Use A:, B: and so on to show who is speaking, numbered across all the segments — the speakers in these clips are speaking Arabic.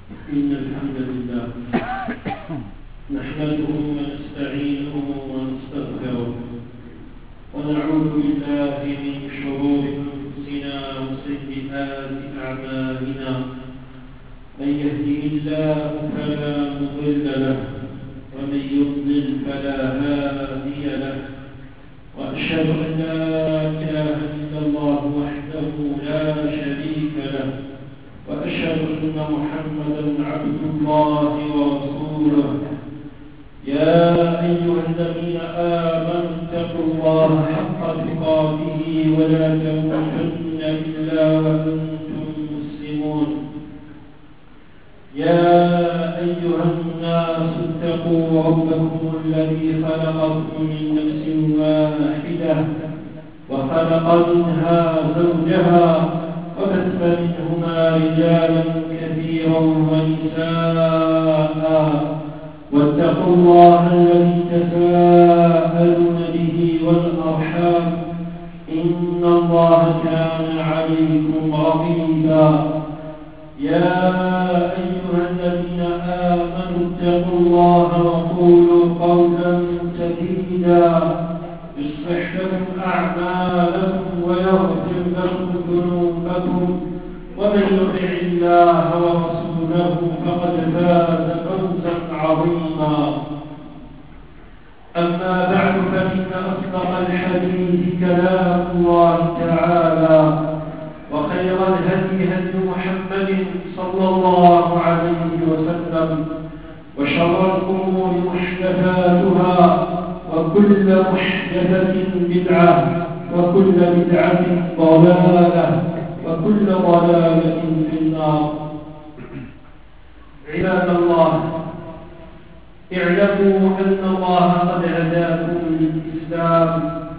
A: إن الحمد لله نحمده ونستعينه ونستغفره ونعوذ بالله من شرور أنفسنا وسيئات أعمالنا. من يهده الله فلا مضل له ومن يضلل فلا هادي له، وأشهد أن لا إله إلا الله وحده لا شريك له، وأشهد أن محمدا عبد الله ورسوله. يا أيها الذين آمنوا اتقوا الله حق تقاته ولا تموتن إلا وأنتم مسلمون. يا أيها الناس اتقوا ربكم الذي خلقكم من نفس واحدة وخلق منها زوجها وبث منهما رجالا كثيرا ونساء، واتقوا الله الذي تساءلون به والأرحام، إن الله كان عليكم رقيبا. يا أيها الذين آمنوا اتقوا الله وقولوا قولا سديدا يصلح لكم أعمالكم ويغفر لكم ذنوبكم، ومن يطع الله ورسوله فقد فاز فوزا عظيما. أما بعد، فإن أصدق الحديث كلام الله تعالى، وخير الهدي هدي محمد صلى الله عليه وسلم، وشر الأمور محدثاتها، وكل محدثة بدعة، وكل بدعة ضلالة، وكل ضلالة في النار. عباد الله، اعلموا أن الله قد هداكم للإسلام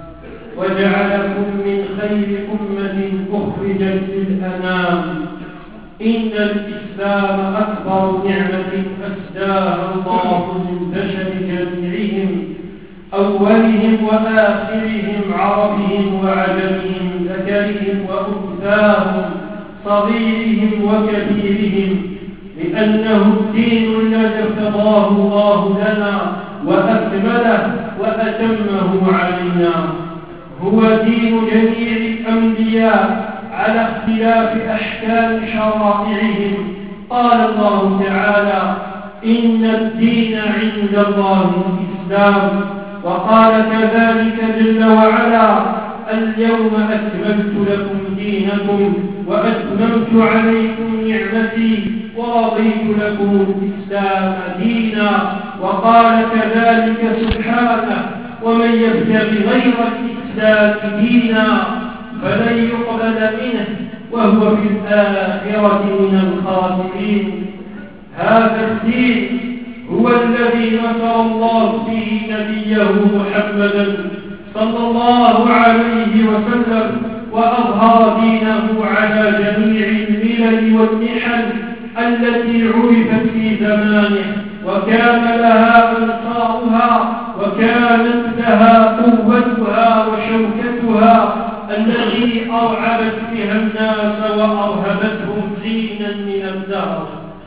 A: وجعلكم من خير أمة أخرجت للأنام. إن الإسلام أكبر نعمة أسداها الله للبشر جميعهم، أولهم وآخرهم، عربهم وعجمهم، ذكرهم وأنثاهم، صغيرهم وكبيرهم، لأنه الدين الذي ارتضاه الله لنا وأكمله وأتمه علينا. هو دين جميع الأنبياء على اختلاف أحكام شرائعهم. قال الله تعالى: إن الدين عند الله الإسلام. وقال كذلك جل وعلا: اليوم أكملت لكم دينكم وأتممت عليكم نعمتي ورضيت لكم الإسلام دينا. وقال كذلك سبحانه: ومن يبتغي غير الإسلام دينا فلن يقبل منه وهو في الآخرة من الخاسرين. هذا الدين هو الذي نصر الله به نبيه محمدا صلى الله عليه وسلم، وأظهر دينه على جميع الملل والنحل التي عرفت في زمانه، وكان لها أنصارها، وكانت لها قوتها وشوكتها التي أرعبت بها الناس وأرهبتهم حينا من الدهر.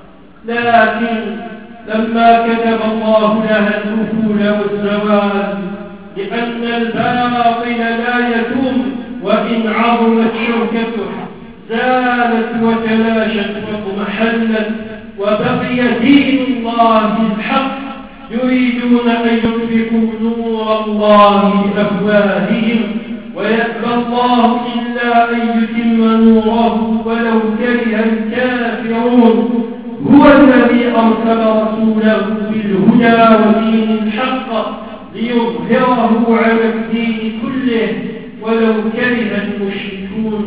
A: لكن لما كتب الله لها الأفول والزوال، لأن الباطل لا يتم وإن عظمت شوكته، زالت وتلاشت واضمحلت، وبقي دين الله الحق. يريدون أن يطفئوا نور الله بأفواههم ويأبى الله إلا أن يتم نوره ولو كره الكافرون. هو الذي أرسل رسوله بالهدى ودين الحق ليظهره على الدين كله ولو كره المشركون.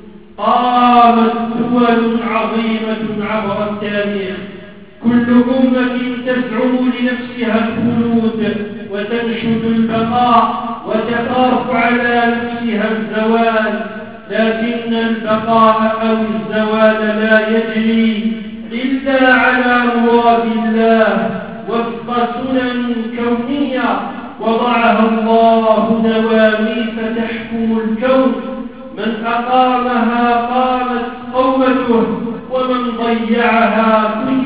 A: قامت دول عظيمة عبر التاريخ، كل أمة تزعم لنفسها الخلود وتنشد البقاء وتخاف على نفسها الزوال، لكن البقاء أو الزوال لا يجري إلا على مراد الله وفق سنن كونية وضعها الله دواميس تحكم الكون. من أقامها قامت قومته، ومن ضيعها كل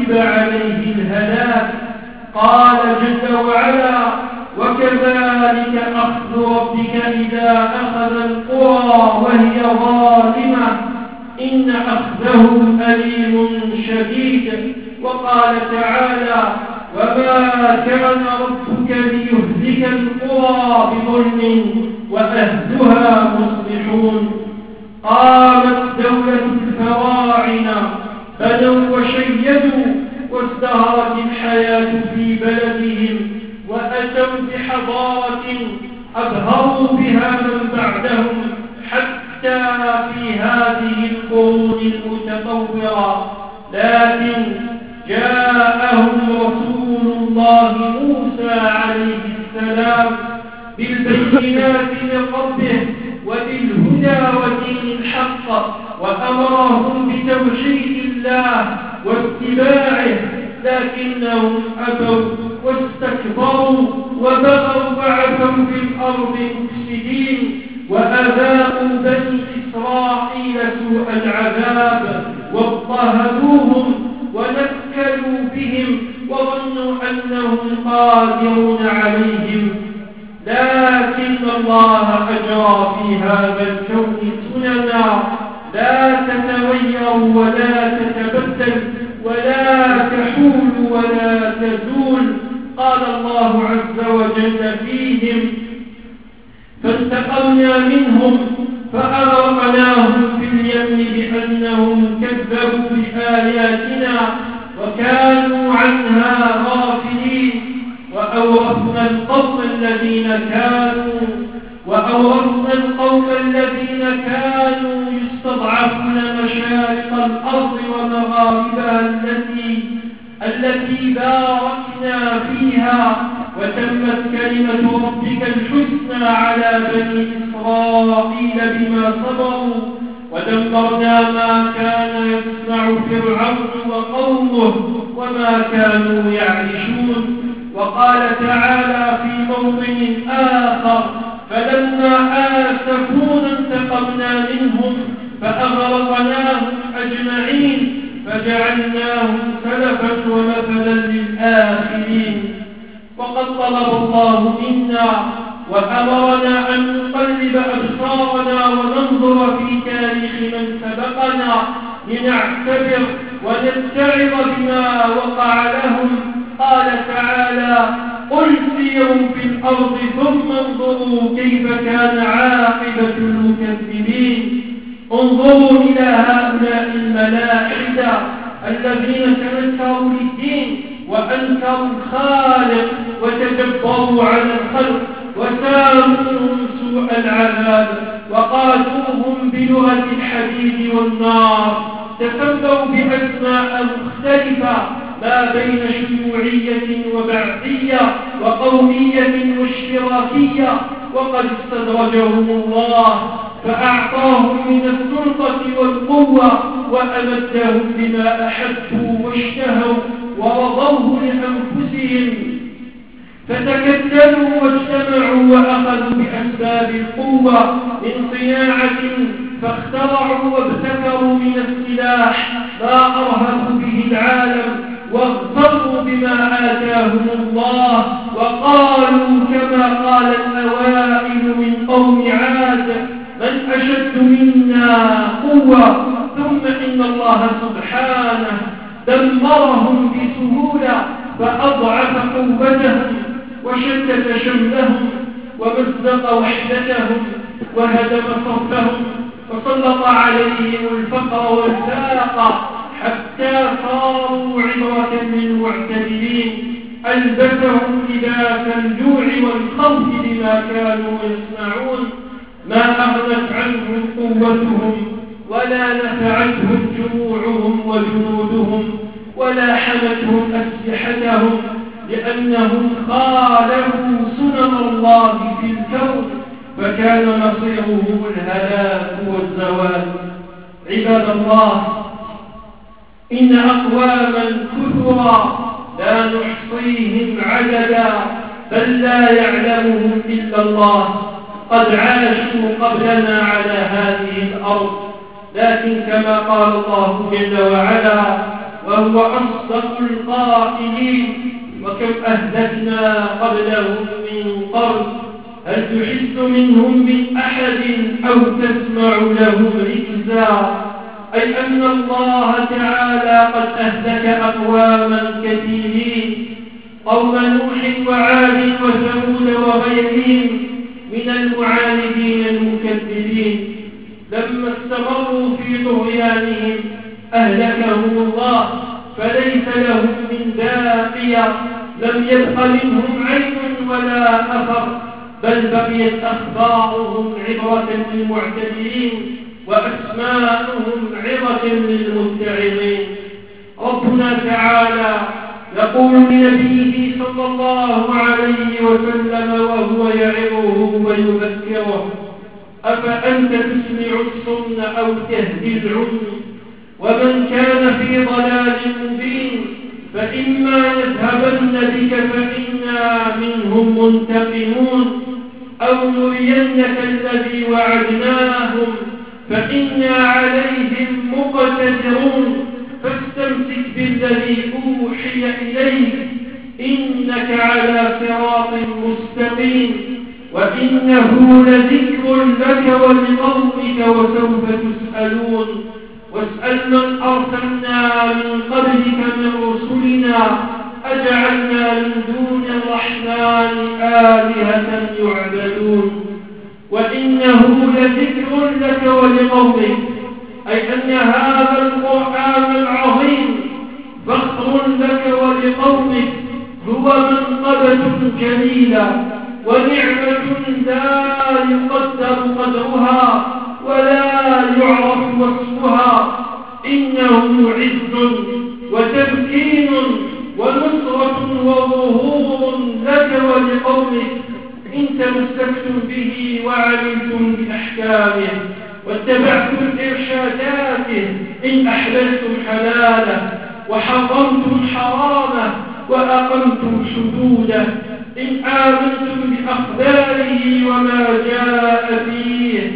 A: وكتب عليه الهلاك. قال جل وعلا: وكذلك أخذ ربك إذا أخذ القرى وهي ظالمة إن أخذه أليم شديد. وقال تعالى: وما كان ربك ليهلك القرى بظلم وأهلها مصلحون. قامت دولة الفراعنة، بنوا وشيدوا، وازدهرت الحياة في بلدهم، وأتوا بحضارة أبهروا بها من بعدهم حتى في هذه القرون المتطورة. لكن جاءهم رسول الله موسى عليه السلام بالبينات من ربه وبالهدى ودين الحق، وأمرهم بتوحيد الله واتباعه، لكنهم أبوا واستكبروا وبغوا وعثوا في الأرض مفسدين، وأذاقوا بني إسرائيل سوء العذاب، واضطهدوهم ونكلوا بهم وظنوا أنهم قادرون عليهم. لكن الله أجرى في هذا الكون سننا لا تتغير ولا تتبدل ولا تحول ولا تزول. قال الله عز وجل فيهم: فانتقمنا منهم فأغرقناهم في اليم بأنهم كذبوا بآياتنا وكانوا عنها غافلين. وأورثنا القوم الذين كانوا يستضعفون مشارق الأرض ومغاربها التي باركنا فيها، وتمت كلمة ربك الحسنى على بني إسرائيل بما صبروا، ودمرنا ما كان يصنع فرعون وقومه وما كانوا يعيشون. وقال تعالى في موطن آخر: فلما آسفونا انتقمنا منهم فأغرقناهم أجمعين فجعلناهم سلفا ومثلا للآخرين. وقد طلب الله منا وأمرنا أن نقلب أبصارنا وننظر في تاريخ من سبقنا لنعتبر ونتعظ بما وقع لهم. قال تعالى: قل سيروا في الأرض ثم انظروا كيف كان عاقبة المكذبين. انظروا إلى هؤلاء الملاحدة الذين تنكروا للدين وأنكروا الخالق وتجبروا على الخلق وساموهم سوء العذاب وقاتلوهم بلغة الحديد والنار. تسموا بأسماء مختلفة ما بين شيوعية وبعثية وقومية واشتراكية، وقد استدرجهم الله فأعطاهم من السلطة والقوة وأمدهم بما أحبوا واشتهوا ورضوه لأنفسهم، فتكتلوا واجتمعوا وأخذوا بأسباب القوة من صناعة، فاخترعوا وابتكروا من السلاح ما أرهبوا به العالم، واغتروا بما آتاهم الله، وقالوا كما قال الأوائل من قوم عاد: من أشد منا قوة. ثم إن الله سبحانه دمرهم بسهولة فأضعف قوتهم وشتت شملهم ومزق وحدتهم وهدم صفهم وسلط عليهم الفقر والفاقة حتى صاروا عبرة للمعتدلين. ألبسهم لباس الجوع والخوف بما كانوا يصنعون، ما أغنت عنهم قوتهم ولا نفعتهم جموعهم وجنودهم ولا حمتهم أسلحتهم، لأنهم خالفوا سنن الله في الكون، فكان مصيرهم الهلاك والزوال. عباد الله، إن أقواما كثرا لا نحصيهم عددا بل لا يعلمهم إلا الله قد عاشوا قبلنا على هذه الأرض، لكن كما قال الله جل وعلا: وهو أصدق القائلين. وكم أهلكنا قبلهم من قرن هل تحس منهم من أحد أو تسمع لهم ركزا. أي أن الله تعالى قد أهلك أقواما كثيرين، قوم نوح وعاد وثمود وغيرهم من المعاندين المكذبين، لما استمروا في طغيانهم أهلكهم الله فليس لهم من باقية، لم يبق منهم عين ولا أثر، بل بقيت أخبارهم عبرة للمعتدلين وأسماؤهم عظة للمتعظين. ربنا تعالى يقول لنبيه صلى الله عليه وسلم وهو يعظه ويذكره: أفأنت تسمع الصم أو تهدي العمي؟ ومن كان في ضلال مبين فإما يذهبن بك فإنا منهم منتقمون، أو نرينك الذي وعدناهم فإنا عليهم مقتدرون، فاستمسك بالذي أوحي إليك إنك على صراط مستقيم، وإنه لذكر لك ولقومك وسوف تسألون. واسأل من أرسلنا من قبلك من رسلنا أجعلنا من دون الرحمن آلهة يعبدون، وإنه لذكر لك ولقومك، أي أن هذا القرآن العظيم فخر لك ولقومك، هو منقبة جليلة ونعمة لا يقدر قدرها ولا يعرف وصفها، إنه عز وتمكين ونصرة وظهور لك ولقومك إن تمسكتم به وعملتم بأحكامه واتبعتم إرشاداته، إن أحللتم حلاله وحرمتم حرامه وأقمتم حدوده، إن آمنتم بأخباره وما جاء فيه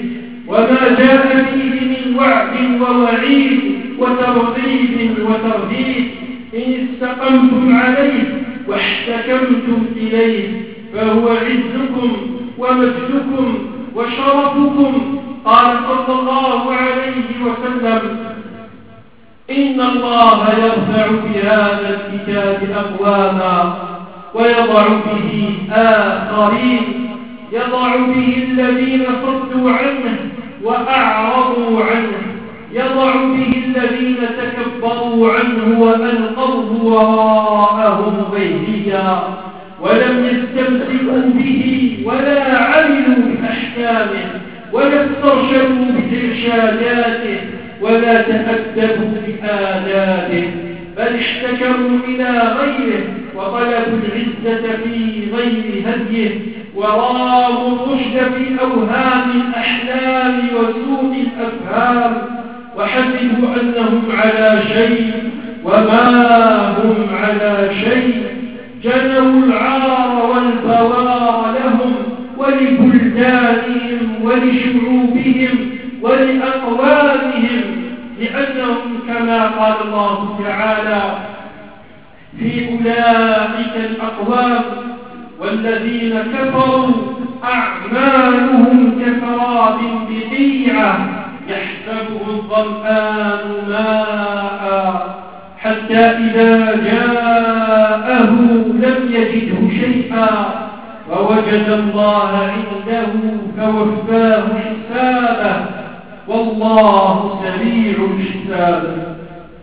A: من وعد ووعيد وترغيب وترهيب، إن استقمتم عليه واحتكمتم إليه فهو عزكم ومجدكم وشرفكم. قال صلى الله عليه وسلم: إن الله يرفع بهذا الكتاب أقواما ويضع به آخرين، يضع به الذين صدوا عنه وأعرضوا عنه، يضع به الذين تكبروا عنه وألقوه وراءهم ظهريا ولم يستمسكوا به ولا عملوا بأحكامه ولا استرشدوا بإرشاداته ولا تأدبوا بآدابه، بل احتكموا إلى غيره وطلبوا العزة في غير هديه وراموا الرشد في أوهام الأحلام وسوء الأفهام، وحسبوا أنهم على شيء وما هم على شيء، جنوا العار والبوار لهم ولبلدانهم ولشعوبهم ولأقوامهم، لأنهم كما قال الله تعالى: في أولئك الأقوام والذين كفروا أعمالهم كسراب بقيعة يحسبه الظمآن ماء حتى إذا جاءه لم يجده شيئا ووجد الله عنده فوفاه حسابه والله سريع الحساب.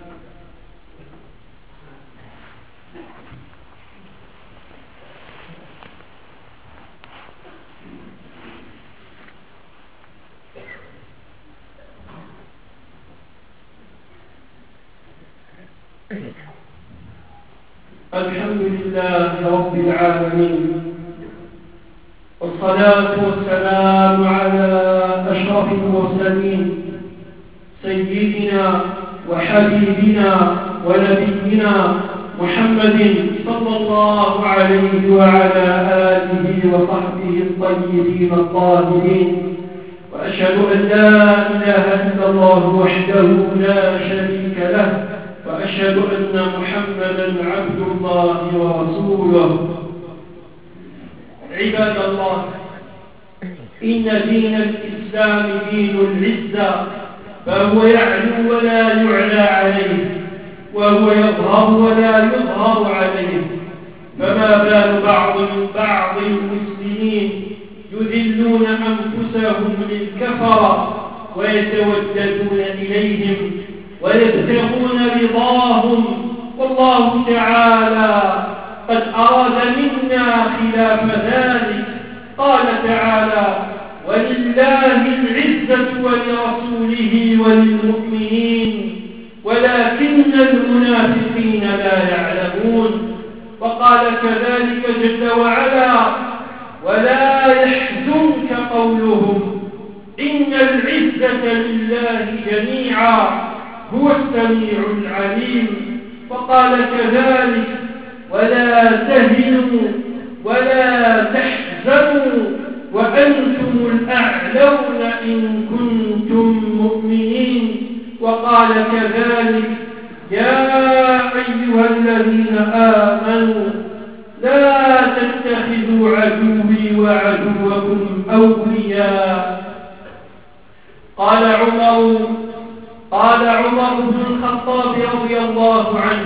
A: الحمد لله رب العالمين، والصلاة والسلام على أشرف المرسلين سيدنا وحبيبنا ونبينا محمد صلى الله عليه وعلى آله وصحبه الطيبين الطاهرين، وأشهد أن لا إله إلا الله وحده لا شريك له، وأشهد وأشهد أن محمدا عبد الله ورسوله. عباد الله، إن دين الإسلام دين العزة، فهو يعلو ولا يعلى عليه، وهو يظهر ولا يظهر عليه. فما بال بعض المسلمين يذلون أنفسهم للكفرة ويتوددون إليهم ويبتغون رضاهم، والله تعالى قد أراد منا خلاف ذلك. قال تعالى: ولله العزة ولرسوله وللمؤمنين ولكن المنافقين لا يعلمون. وقال كذلك جل وعلا: ولا يحزنك قولهم إن العزة لله جميعا هو السميع العليم. وقال كذلك: ولا تهنوا ولا تحزنوا وأنتم الأعلون إن كنتم مؤمنين. وقال كذلك: يا أيها الذين آمنوا لا تتخذوا عدوي وعدوكم أولياء. قال عمر بن الخطاب رضي الله عنه: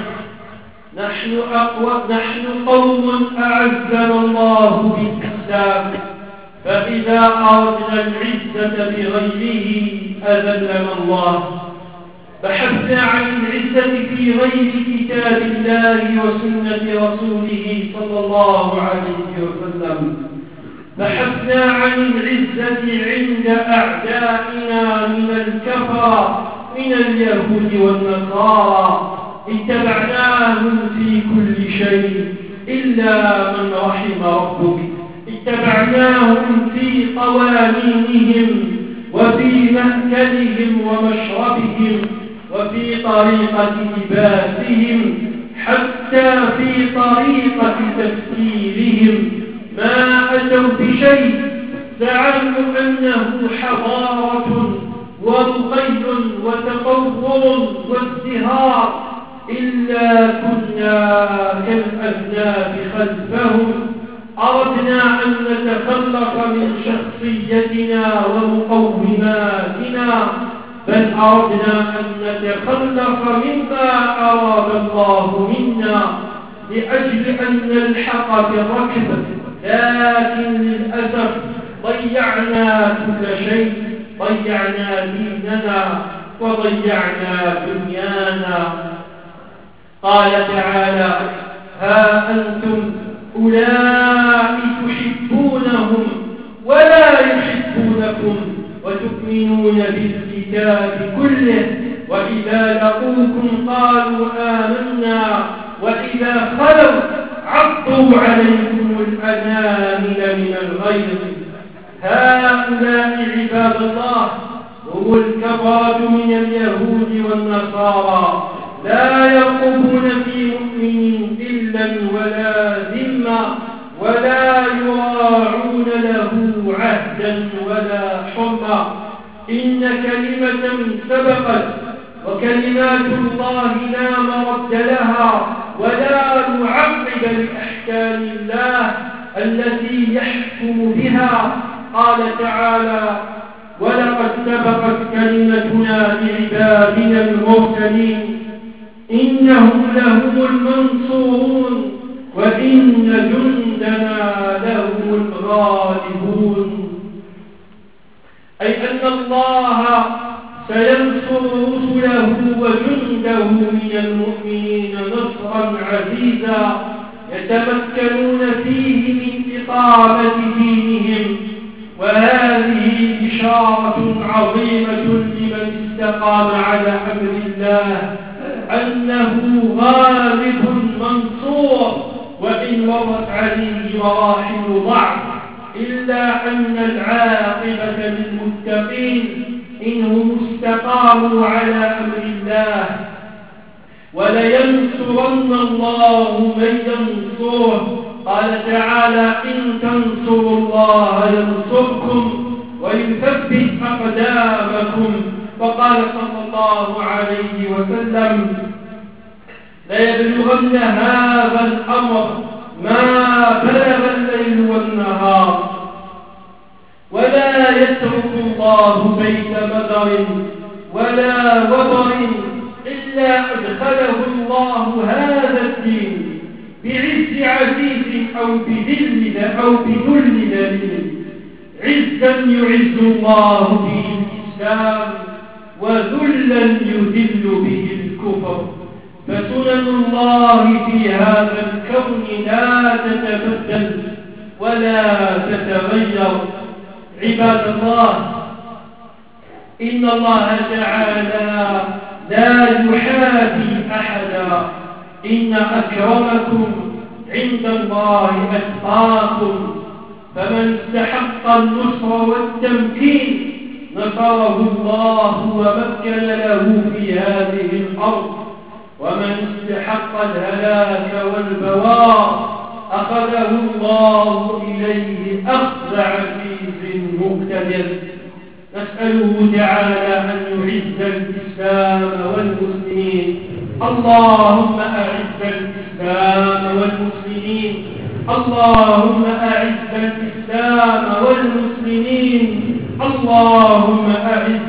A: نحن قوم أعزنا الله بالإسلام، فإذا أردنا العزة بغيره أذلنا الله. بحثنا عن العزة في غير كتاب الله وسنة رسوله صلى الله عليه وسلم. بحثنا عن العزة عند أعدائنا من الكفرة من اليهود والنصارى، اتبعناهم في كل شيء إلا من رحم ربك. اتبعناهم في قوانينهم وفي مأكلهم ومشربهم وفي طريقة لباسهم، حتى في طريقة تفكيرهم ما أتوا بشيء زعموا أنه حضارة ورقي وتطور وازدهار، إلا كنا كالأذناب خلفهم. أردنا أن نتخلق من شخصيتنا ومقوماتنا، بل أردنا أن نتخلق مما أراد الله منا لأجل أن نلحق بالركب. لكن للأسف ضيعنا كل شيء، ضيعنا ديننا وضيعنا دنيانا. قال تعالى: ها أنتم أولئك تحبونهم ولا يحبونكم وتؤمنون بالكتاب كله، وإذا لقوكم قالوا آمنا وإذا خلوا عضوا عليكم الأنامل من الغيظ. هؤلاء عباد الله هم الكفرة من اليهود والنصارى، لا يرقبون في مؤمن إلا ولا ذمة، ولا يراعون له عهدا ولا حرمة. إن كلمة سبقت وكلمات الله لا مرد لها ولا معقب لأحكام الله التي يحكم بها. قال تعالى: ولقد سبقت كلمتنا لعبادنا المرسلين إنهم لهم المنصورون وإن جندنا لهم الغالبون. أي أن الله سينصر رسله وجنده من المؤمنين نصرا عزيزا يتمكنون فيه من إقامة دينهم. وهذه إشارة عظيمة لمن استقام على أمر الله أنه غالب منصور، وإن مرت عليه مراحل ضعف، إلا أن العاقبة للمتقين إنهم استقاموا على أمر الله. ولينصرن الله من ينصره. قال تعالى: إن تنصروا الله ينصركم ويثبت أقدامكم. وقال صلى الله عليه وسلم: ليبلغن هذا الأمر ما بلغ الليل والنهار، ولا يترك الله بيت مدر ولا وبر إلا أدخله الله هذا الدين بعز عزيز أو بذل ذليل، عزا يعز الله به الإسلام وذلا يذل به الكفر. فسنن الله في هذا الكون لا تتبدل ولا تتغير. عباد الله، إن الله تعالى لا يحابي أحدا، إن أكرمكم عند الله أتقاكم، فمن استحق النصر والتمكين نصره الله ومكن له في هذه الأرض، ومن استحق الهلاك والبوار أخذه الله إليه أخذ عزيز مقتدر. نسأله تعالى أن يعز الإسلام والمسلمين. اللهم أعز الإسلام والمسلمين، اللهم أعز الإسلام والمسلمين، اللهم أعز